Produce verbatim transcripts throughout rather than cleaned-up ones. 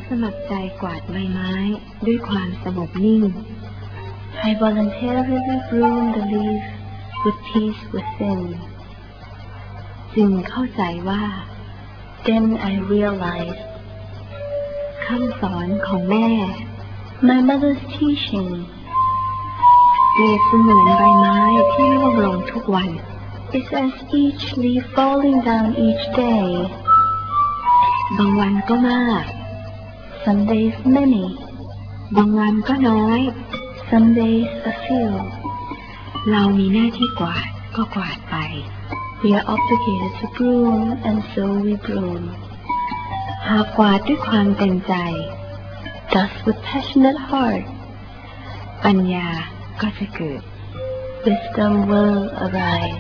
สมัครใจกวาดใบไม้ด้วยความสงบนิ่ง I voluntarily broom the leaf with peace within. จึงเข้าใจว่า Then I realized คำสอนของแม่ my mother's teaching เปรียบเสมือนใบไม้ที่ร่วงลงทุกวัน is as each leaf falling down each day. บางวันก็มาก Some days many. บางวันก็น้อย Some days a few. เรามีหน้าที่กวาดก็กวาดไป We are obligated to broom, and so we broom. หากกวาดด้วยความเต็มใจ Thus with passionate heart, ปัญญาก็จะเกิด wisdom will arise.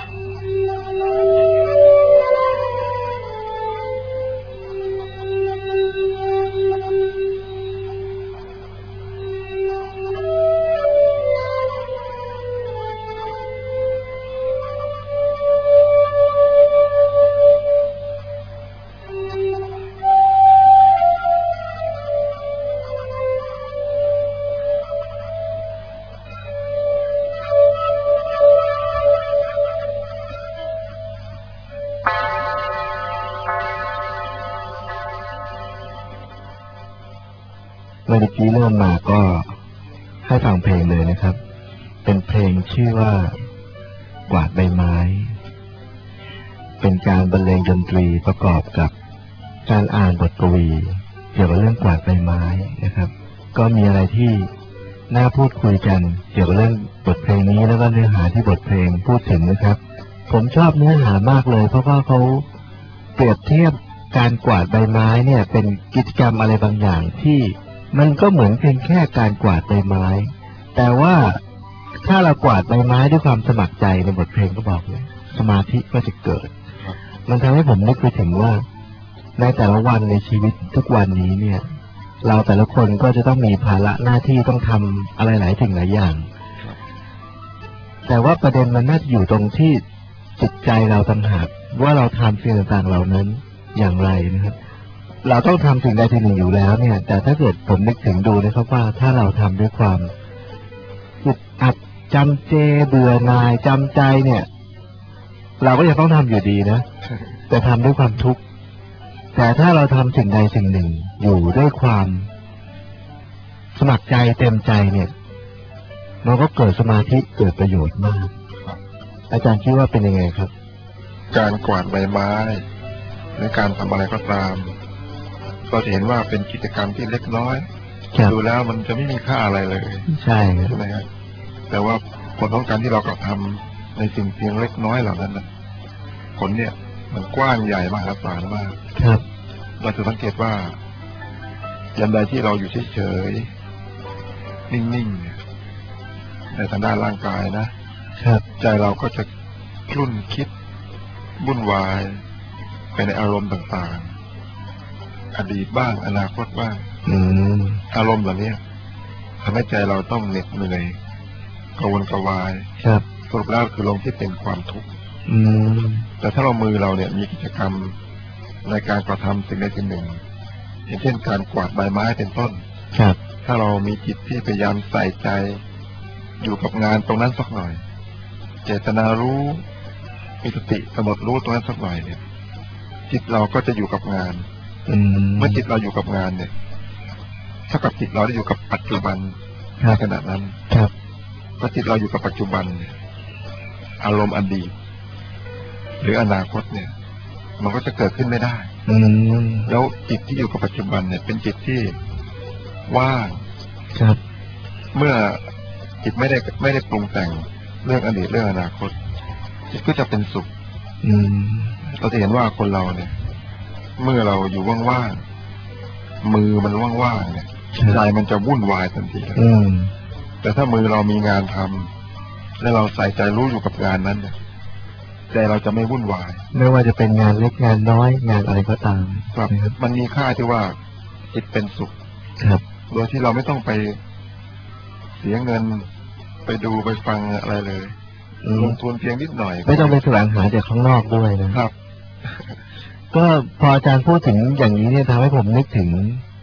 เมื่อกี้เริ่มมาก็ให้ฟังเพลงเลยนะครับเป็นเพลงชื่อว่ากวาดใบไม้เป็นการบรรเลงดนตรีประกอบกับการอ่านบทกวีเกี่ยวกับเรื่องกวาดใบไม้นะครับก็มีอะไรที่น่าพูดคุยกันเกี่ยวกับเรื่องบทเพลงนี้แล้วก็เนื้อหาที่บทเพลงพูดถึงนะครับผมชอบเนื้อหามากเลยเพราะว่าเขาเปรียบเทียบการกวาดใบไม้เนี่ยเป็นกิจกรรมอะไรบางอย่างที่มันก็เหมือนเพียงแค่การกวาดใบไม้แต่ว่าถ้าเรากวาดใบไม้ด้วยความสมัครใจในบทเพลงก็บอกเลยสมาธิก็จะเกิดมันทำให้ผมนึกไปถึงว่าในแต่ละวันในชีวิตทุกวันนี้เนี่ยเราแต่ละคนก็จะต้องมีภาระหน้าที่ต้องทำอะไรหลายสิ่งหลายอย่างแต่ว่าประเด็นมันน่าจะอยู่ตรงที่จิตใจเราต่างหากว่าเราทำสิ่งต่างๆเหล่านั้นอย่างไรนะครับเราต้องทำสิ่งใดสิ่งหนึ่งอยู่แล้วเนี่ยแต่ถ้าเกิดผมนึกถึงดูนะครับว่าถ้าเราทำด้วยความอึดอัดจำเจเบื่อหน่ายจำใจเนี่ยเราก็ยังต้องทำอยู่ดีนะแต่ทำด้วยความทุกข์แต่ถ้าเราทำสิ่งใดสิ่งหนึ่งอยู่ด้วยความสมัครใจเต็มใจเนี่ยมันก็เกิดสมาธิเกิดประโยชน์มากอาจารย์คิดว่าเป็นยังไงครับการกวาดใบไม้ในการทำอะไรก็ตามเราจะเห็นว่าเป็นกิจกรรมที่เล็กน้อยดูแล้วมันจะไม่มีค่าอะไรเลยใช่ใช่ไหมครับแต่ว่าผลของการที่เรากระทำในสิ่งเพียงเล็กน้อยเหล่านั้นนะผลเนี่ยมันกว้างใหญ่มหาศาลมากครับเราจะสังเกตว่ายันใดที่เราอยู่เฉยๆนิ่งๆในทางด้านร่างกายนะครับใจเราก็จะคลุ่นคิดวุ่นวายไปในอารมณ์ต่างๆอดีตบ้างอนาคตบ้างอืมอารมณ์เหล่านี้ทำให้ใจเราต้องเหน็ดเหนื่อยกระวนกระวายครับสรุปแล้วคือลมที่เป็นความทุกข์อืมแต่ถ้าเรามือเราเนี่ยมีกิจกรรมในการกระทำสิ่งใดสิ่งหนึ่งอย่างเช่นการกวาดใบไม้เป็นต้นครับถ้าเรามีจิตที่พยายามใส่ใจอยู่กับงานตรงนั้นสักหน่อยเจตนารู้มีสติกำหนดรู้ตรงนั้นสักหน่อยเนี่ยจิตเราก็จะอยู่กับงานเมื่อจิตเราอยู่กับงานเนี่ยเท่ากับจิตเราได้อยู่กับปัจจุบันในขณะนั้นครับพอจิตเราอยู่กับปัจจุบันเนี่ยอารมณ์อดีตหรืออนาคตเนี่ยมันก็จะเกิดขึ้นไม่ได้แล้วจิตที่อยู่กับปัจจุบันเนี่ยเป็นจิตที่ว่างครับเมื่อจิตไม่ได้ไม่ได้ปรุงแต่งเรื่องอดีตเรื่องอนาคตจิตก็จะเป็นสุขเราจะเห็นว่าคนเราเนี่ยเมื่อเราอยู่ว่างๆมือมันว่างๆเนี่ยใจมันจะวุ่นวายทันทีเลยแต่ถ้ามือเรามีงานทำและเราใส่ใจรู้อยู่กับงานนั้นเนี่ยใจเราจะไม่วุ่นวายไม่ว่าจะเป็นงานเล็กงานน้อยงานอะไรก็ตามครับมันมีค่าที่ว่าจิตเป็นสุขครับโดยที่เราไม่ต้องไปเสียเงินไปดูไปฟังอะไรเลยลงทุนเพียงนิดหน่อยไม่ต้องไปแสวงหาจากข้างนอกด้วยนะครับ ก็พออาจารย์พูดถึงอย่างนี้เนี่ยทำให้ผมนึกถึง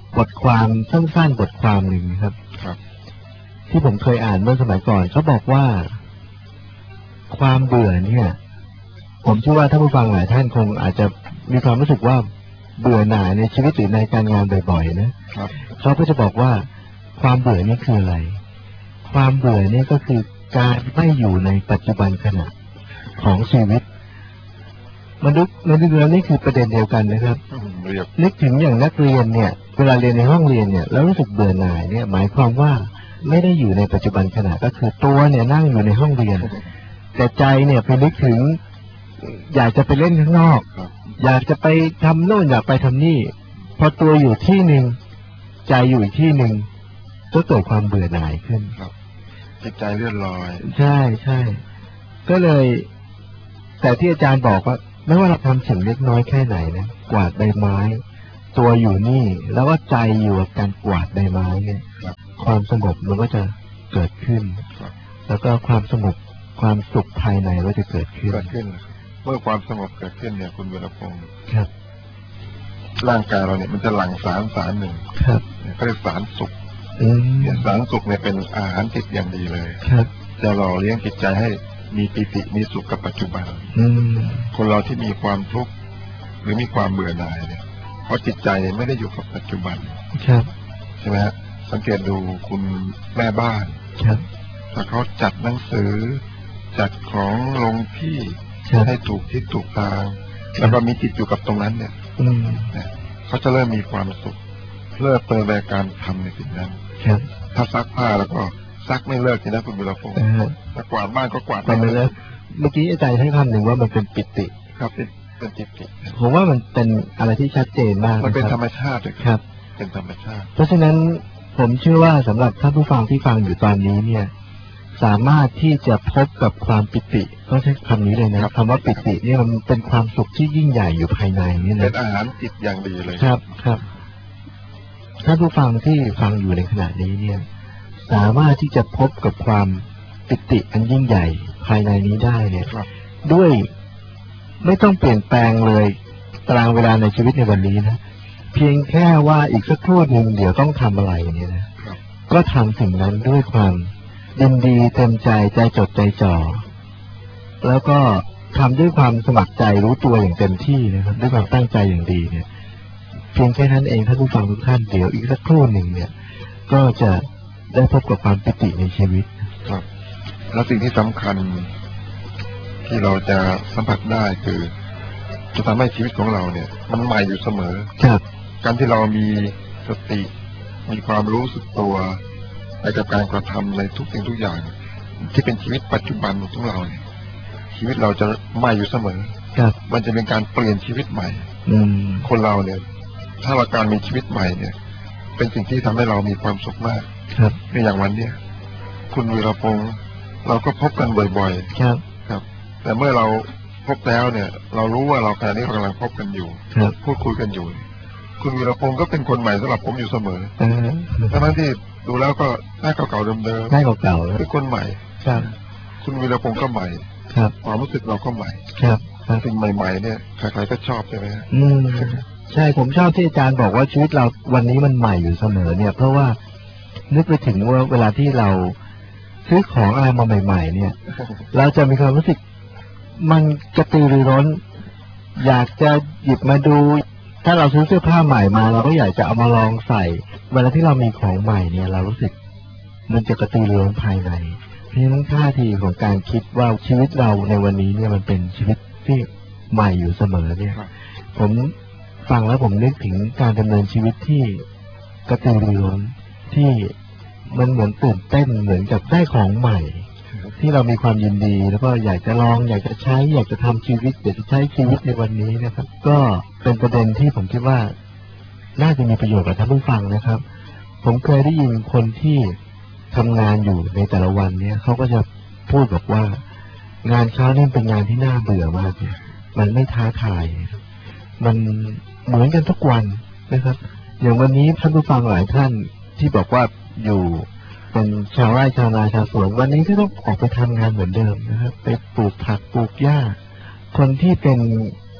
บทความสั้นๆบทความหนึ่งครับครับที่ผมเคยอ่านเมื่อสมัยก่อนเขาบอกว่าความเบื่อเนี่ยผมเชื่อว่าท่านผู้ฟังหลายท่านคงอาจจะมีความรู้สึกว่าเบื่อหน่ายในชีวิตหรือในการงานบ่อยๆนะครับเขาก็จะบอกว่าความเบื่อนี่คืออะไรความเบื่อนี่ก็คือการไม่อยู่ในปัจจุบันขณะของชีวิตมนุษย์มนุษย์เรานี่คือประเด็นเดียวกันนะครับนึกถึงอย่างนักเรียนเนี่ยเวลาเรียนในห้องเรียนเนี่ยแล้วรู้สึกเบื่อหน่ายเนี่ยหมายความว่าไม่ได้อยู่ในปัจจุบันขณะก็คือตัวเนี่ยนั่งอยู่ในห้องเรียนแต่ใจเนี่ยไปนึกถึงอยากจะไปเล่นข้างนอกอยากจะไปทำโน่นอยากไปทำนี่พอตัวอยู่ที่หนึ่งใจอยู่อีกที่หนึ่งก็เกิดความเบื่อหน่ายขึ้นจิตใจเลื่อนลอยใช่ใช่ก็เลยแต่ที่อาจารย์บอกว่าไม่ว่าเราทำสิ่งเล็กน้อยแค่ไหนนะกวาดใบไม้ตัวอยู่นี่แล้วว่าใจอยู่กับการกวาดใบไม้เนี่ยความสงบมันก็จะเกิดขึ้นแล้วก็ความสงบความสุขภายในก็จะเกิดขึ้นเกิดขึ้นเมื่อความสงบเกิดขึ้นเนี่ยคุณวีรพงศ์ครับร่างกายเราเนี่ยมันจะหลั่งสารสารหนึ่งครับก็เรียกสารสุขเนี่ยสารสุขเนี่ยเป็นอาหารจิตอย่างดีเลยครับจะหล่อเลี้ยงจิตใจให้มีปิติมีสุขกับปัจจุบันคนเราที่มีความทุกข์หรือมีความเบื่อหน่ายเนี่ยเพราะจิตใจไม่ได้อยู่กับปัจจุบันครับใช่ไหมฮะสังเกตดูคุณแม่บ้านครับถ้าเขาจัดหนังสือจัดของลงที่ให้ถูกที่ถูกทางแล้วก็มีจิตอยู่กับตรงนั้นเนี่ยเขาจะเริ่มมีความสุขเลิกเปิดรายการทำในสิ่งนั้นถ้าซักผ้าแล้วก็ซักไม่เลิกทีนะคุณบุรพงศ์ถ้ากวาดบ้านก็กวาดไม่เลิกเมื่อกี้อาจารย์ให้คำหนึ่งว่ามันเป็นปิติครับเป็นเป็นปิติผมว่ามันเป็นอะไรที่ชัดเจนมากมันเป็นธรรมชาติครับเป็นธรรมชาติเพราะฉะนั้นผมเชื่อว่าสำหรับท่านผู้ฟังที่ฟังอยู่ตอนนี้เนี่ยสามารถที่จะพบกับความปิติต้องใช้คำนี้เลยนะครับคำว่าปิตินี่มันเป็นความสุขที่ยิ่งใหญ่อยู่ภายในนี่นะเป็นอาหารจิตอย่างดีเลยครับครับท่านผู้ฟังที่ฟังอยู่ในขณะนี้เนี่ยสามารถที่จะพบกับความปิติอันยิ่งใหญ่ภายในนี้ได้เนี่ยด้วยไม่ต้องเปลี่ยนแปลงเลยตารางเวลาในชีวิตในวันนี้นะเพียงแค่ว่าอีกสักครู่หนึ่งเดี๋ยวต้องทำอะไรเนี่ยนะก็ทำสิ่งนั้นด้วยความยินดีเต็มใจใจจดใจจ่อแล้วก็ทำด้วยความสมัครใจรู้ตัวอย่างเต็มที่นะครับด้วยความตั้งใจอย่างดีเนี่ยเพียงแค่นั้นเองท่านผู้ฟังทุกท่านเดี๋ยวอีกสักครู่หนึ่งเนี่ยก็จะได้พบกับความปิติในชีวิตครับแล้วสิ่งที่สำคัญที่เราจะสัมผัสได้คือจะทำให้ชีวิตของเราเนี่ยมันใหม่อยู่เสมอครับการที่เรามีสติมีความรู้สึกตัวไปกับการกระทำในทุกสิ่งทุกอย่างที่เป็นชีวิตปัจจุบันของเราเนี่ยชีวิตเราจะใหม่อยู่เสมอครับมันจะเป็นการเปลี่ยนชีวิตใหม่อืมคนเราเนี่ยถ้าเราการมีชีวิตใหม่เนี่ยเป็นสิ่งที่ทำให้เรามีความสุขมากครับในอย่างวันเนี้ยคุณวีรพงศ์เราก็พบกันบ่อยๆครับครับแต่เมื่อเราพบแล้วเนี่ยเรารู้ว่าเราขณะนี้เรากำลังพบกันอยู่ครับพูดคุยกันอยู่คุณวีรพงศ์ก็เป็นคนใหม่สำหรับผมอยู่เสมอทั้งที่ดูแล้วก็หน้าเก่าๆเดิมๆหน้าเก่าๆเป็นคนใหม่ครับคุณวีรพงศ์ก็ใหม่ครับความรู้สึกเราก็ใหม่ครับสิ่งใหม่ๆเนี่ยใครๆก็ชอบใช่ไหมอืมใช่ผมชอบที่อาจารย์บอกว่าชีวิตเราวันนี้มันใหม่อยู่เสมอเนี่ยเพราะว่านึกไปถึงว่าเวลาที่เราซื้อของอะไรมาใหม่ๆเนี่ยเราจะมีความรู้สึกมันกระตือรือร้นอยากจะหยิบมาดูถ้าเราซื้อเสื้อผ้าใหม่มาเราก็อยากจะเอามาลองใส่เวลาที่เรามีของใหม่เนี่ยเรารู้สึกมันจะกระตือรือร้นภายในเพราะฉะนั้นท่าทีของการคิดว่าชีวิตเราในวันนี้เนี่ยมันเป็นชีวิตที่ใหม่อยู่เสมอเนี่ยผมฟังแล้วผมนึกถึงการดำเนินชีวิตที่กระตือรือร้นที่มันเหมือนตื่นเต้นเหมือนกับได้ของใหม่ที่เรามีความยินดีแล้วก็อยากจะลองอยากจะใช้อยากจะทำชีวิตอยากจะใช้ชีวิตในวันนี้นะครับก็เป็นประเด็นที่ผมคิดว่าน่าจะมีประโยชน์กับท่านผู้ฟังนะครับผมเคยได้ยินคนที่ทำงานอยู่ในแต่ละวันเนี่ยเขาก็จะพูดบอกว่างานเขาเนี่ยเป็นงานที่น่าเบื่อมากเนี่ยมันไม่ท้าทายมันเหมือนกันทุกวันนะครับอย่างวันนี้ท่านผู้ฟังหลายท่านที่บอกว่าอยู่เป็นชาวไร่ชาวนาชาวสวนวันนี้ก็ต้องออกไปทำงานเหมือนเดิมนะครับไปปลูกผักปลูกหญ้าคนที่เป็น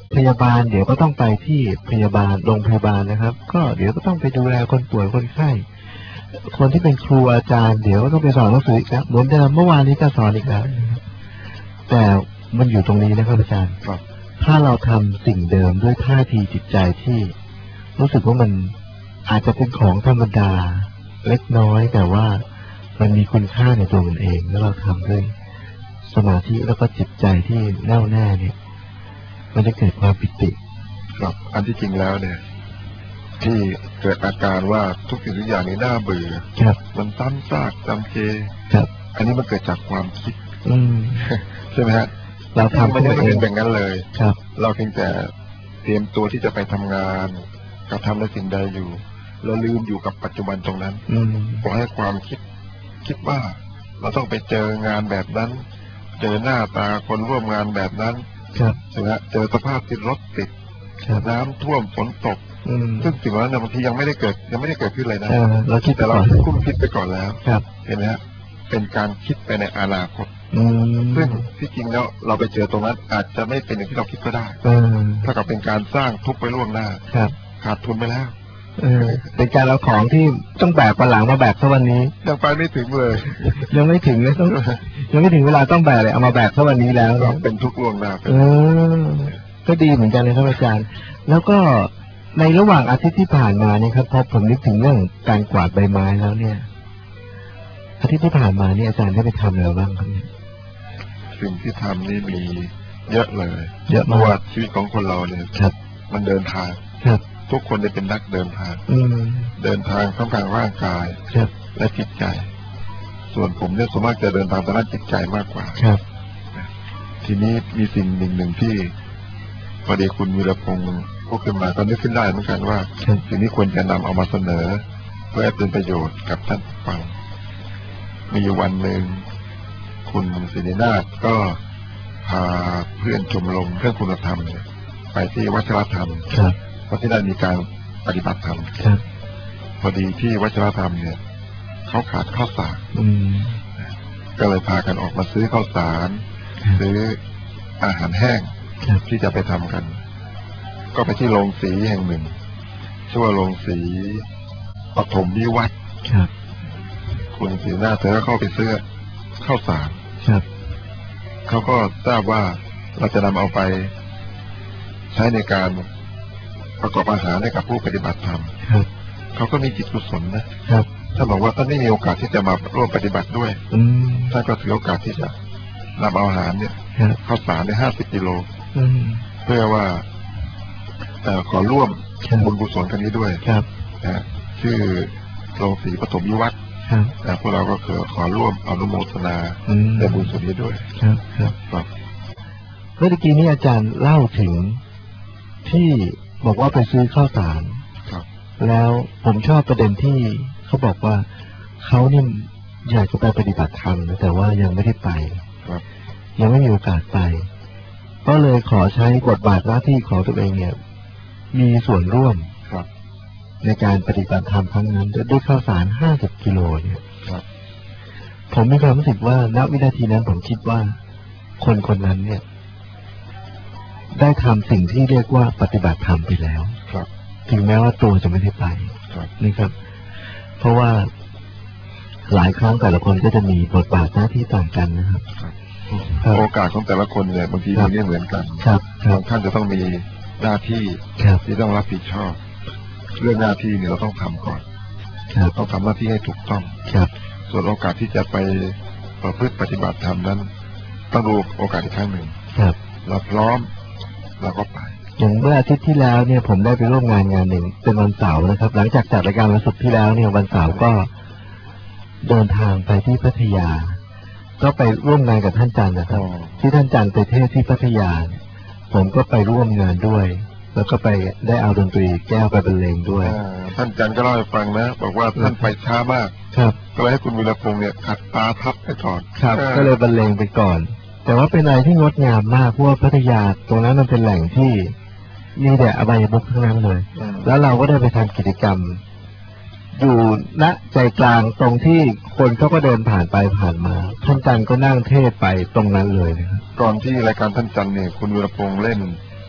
พยาบาลเดี๋ยวก็ต้องไปที่พยาบาลโรงพยาบาลนะครับ ก็เดี๋ยวก็ต้องไปดูแลคนป่วยคนไข้คนที่เป็นครูอาจารย์เดี๋ยวก็ต้องไปสอนหนังสืออีกแล้วเหมือนเดิมเมื่อวานนี้ก็สอนอีกแล้วแต่มันอยู่ตรงนี้นะครับอาจารย์ถ้าเราทำสิ่งเดิมด้วยท่าทีจิตใจที่รู้สึกว่ามันอาจจะเป็นของธรรมดาเล็กน้อยแต่ว่ามันมีคุณค่าในตัวมันเองแล้วเราทำด้วยสมาธิแล้วก็จิตใจที่แน่วแน่เนี่ยมันจะเกิดความปิติครับอันที่จริงแล้วเนี่ยที่เกิดอาการว่าทุกสิ่งทุกอย่างนี้น่าเบื่อมันซ้ำซากจำเจอันนี้มันเกิดจากความคิดใช่ไหมฮะเราทำมันไม่ได้เป็นแบบนั้นเลยครับเราเพียงแต่เตรียมตัวที่จะไปทำงานกระทำในสิ่งใดอยู่แล้วลืมอยู่กับปัจจุบันตรงนั้นปล่อยให้ความคิดคิดว่าเราต้องไปเจองานแบบนั้นเจอหน้าตาคนร่วมงานแบบนั้นใช่ไหมเจอสภาพที่รถติดน้ำท่วมฝนตกซึ่งสิ่งนั้นบางทียังไม่ได้เกิดยังไม่ได้เกิดขึ้นเลยนะเราคิดแต่เราคุ้มคิดไปก่อนแล้วเห็นไหมฮะเป็นการคิดไปในอนาคตซึ่งที่จริงแล้วเราไปเจอตรงนั้นอาจจะไม่เป็นอย่างที่เราคิดก็ได้ถ้ากับเป็นการสร้างทุกข์ไปล่วงหน้าขาดทุนไปแล้วเป็นการเอาของที่ต้องแบกไปหลังมาแบกเท่าวันนี้ยังไปไม่ถึงเลยยังไม่ถึงเลยต้องยังไม่ถึงเวลาต้องแบกเลยเอามาแบกเท่าวันนี้แล้วเป็นทุกข์ล่วงหน้าเออก็ดีเหมือนกันเลยครับอาจารย์แล้วก็ในระหว่างอาทิตย์ที่ผ่านมานี่ครับพอผมนึกถึงเรื่องการกวาดใบไม้แล้วเนี่ยอาทิตย์ที่ผ่านมานี่อาจารย์ได้ไปทำอะไรบ้างครับเนี่ยสิ่งที่ทำนี่มีเยอะเลยเยอะมากว่าชีวิตของคนเราเนี่ยมันเดินทางทุกคนได้เป็นนักเดินทางเดินทางทั้งทางร่างกายและจิตใจส่วนผมเนี่ยส่วนมากจะเดินทางทางด้านจิตใจมากกว่าทีนี้มีสิ่งหนึ่งหนึ่งที่พอดีคุณวีรพงศ์พูดขึ้นมาก็นึกขึ้นได้เหมือนกันว่าสิ่งนี้ควรจะนำเอามาเสนอเพื่อเป็นประโยชน์กับท่านฟังมีวันหนึ่งคุณศิรินาถก็พาเพื่อนชมรมเพื่อนคุณธรรมไปที่วัชรธรรมเพราะที่นั่นมีการปฏิบัติธรรมพอดีที่วัชรธรรมเนี่ยเขาขาดข้าวสารก็เลยพากันออกมาซื้อข้าวสารซื้ออาหารแห้งที่จะไปทำกันก็ไปที่โรงสีแห่งหนึ่งชื่อว่าโรงสีปฐมวิวัฒน์คุณศิรินาถเธอก็เข้าไปซื้อข้าวสารเขาก็ทราบว่าเราจะนำเอาไปใช้ในการประกอบอาหารให้กับผู้ปฏิบัติธรรมเขาก็มีจิตกุศลนะถ้าบอกว่าท่านไม่มีโอกาสที่จะมาร่วมปฏิบัติด้วยท่านก็ถือโอกาสที่จะนำเอาอาหารเนี่ยข้าวสารได้ห้าสิบกิโลเพื่อว่าขอร่วมบุญกุศลกันนี้ด้วยนะชื่อโรงสีปฐมวิวัฒน์แต่พวกเราก็ขอขอร่วมอนุโมทนาในบุญส่วนนี้ด้วยครับเมื่อกี้นี้อาจารย์เล่าถึงที่บอกว่าไปซื้อข้าวสารแล้วผมชอบประเด็นที่เขาบอกว่าเขาเนี่ยอยากจะไปปฏิบัติธรรมแต่ว่ายังไม่ได้ไปยังไม่มีโอกาสไปก็เลยขอใช้บทบาทหน้าที่ของตัวเองเนี่ยมีส่วนร่วมในการปฏิบัติธรรมครั้งนั้นด้วยข้าวสารห้าสิบกิโลเนี่ยผมมีความรู้สึกว่าณวินาทีนั้นผมคิดว่าคนคนนั้นเนี่ยได้ทำสิ่งที่เรียกว่าปฏิบัติธรรมไปแล้วถึงแม้ว่าตัวจะไม่ได้ไปนี่ครับเพราะว่าหลายครั้งแต่ละคนก็จะมีบทบาทหน้าที่ต่างกันนะครับโอกาสของแต่ละคนเนี่ยบางทีไม่เหมือนกันบางท่านจะต้องมีหน้าที่ที่ต้องรับผิดชอบเรื่องหน้าที่เนี่ยเราต้องทำก่อนต้องทำหน้าที่ให้ถูกต้องส่วนโอกาสที่จะไปประพฤติปฏิบัติธรรมนั้นต้องดูโอกาสอีกครั้งหนึ่งเราพร้อมเราก็ไปอย่างเมื่ออาทิตย์ที่แล้วเนี่ยผมได้ไปร่วมงานงานหนึ่งเป็นวันเสาร์นะครับหลังจากจัดรายการวันศุกร์ที่แล้วเนี่ยวันเสาร์ก็เดินทางไปที่พัทยาก็ไปร่วมงานกับท่านจันทร์นะครับที่ท่านจันทร์ไปเทศที่พัทยาผมก็ไปร่วมงานด้วยแล้วก็ไปได้เอาดนตรีแก้วไปบรรเลงด้วยท่านจันทร์ก็เล่าให้ฟังนะบอกว่าท่านไปช้ามากครับก็เลยให้คุณวีรพงษ์เนี่ยขัดตาทับไปก่อนครับก็เลยบรรเลงไปก่อนแต่ว่าเป็นอะไรที่งดงามมากเพราะว่าพัทยาตรงนั้นมันเป็นแหล่งที่มีแต่อบายมุขทั้งนั้นเลยแล้วเราก็ได้ไปทำกิจกรรมอยู่ณใจกลางตรงที่คนเขาก็เดินผ่านไปผ่านมาท่านจันทร์ก็นั่งเทศไปตรงนั้นเลยนะครับก่อนที่รายการท่านจันทร์เนี่ยคุณวีรพงษ์เล่น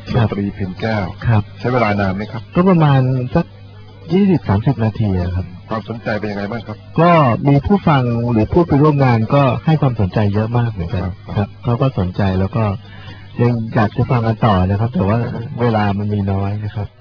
ดนตรีเพนแก้วครับใช้เวลานานไหมครับก็ประมาณสักยี่สิบสามสิบนาทีครับความสนใจเป็นยังไงบ้างครับก็มีผู้ฟังหรือผู้ไปร่วมงานก็ให้ความสนใจเยอะมากเหมือนกันครับเขาก็สนใจแล้วก็ยังอยากจะฟังกันต่อนะครับแต่ว่าเวลามันมีน้อยนะครับ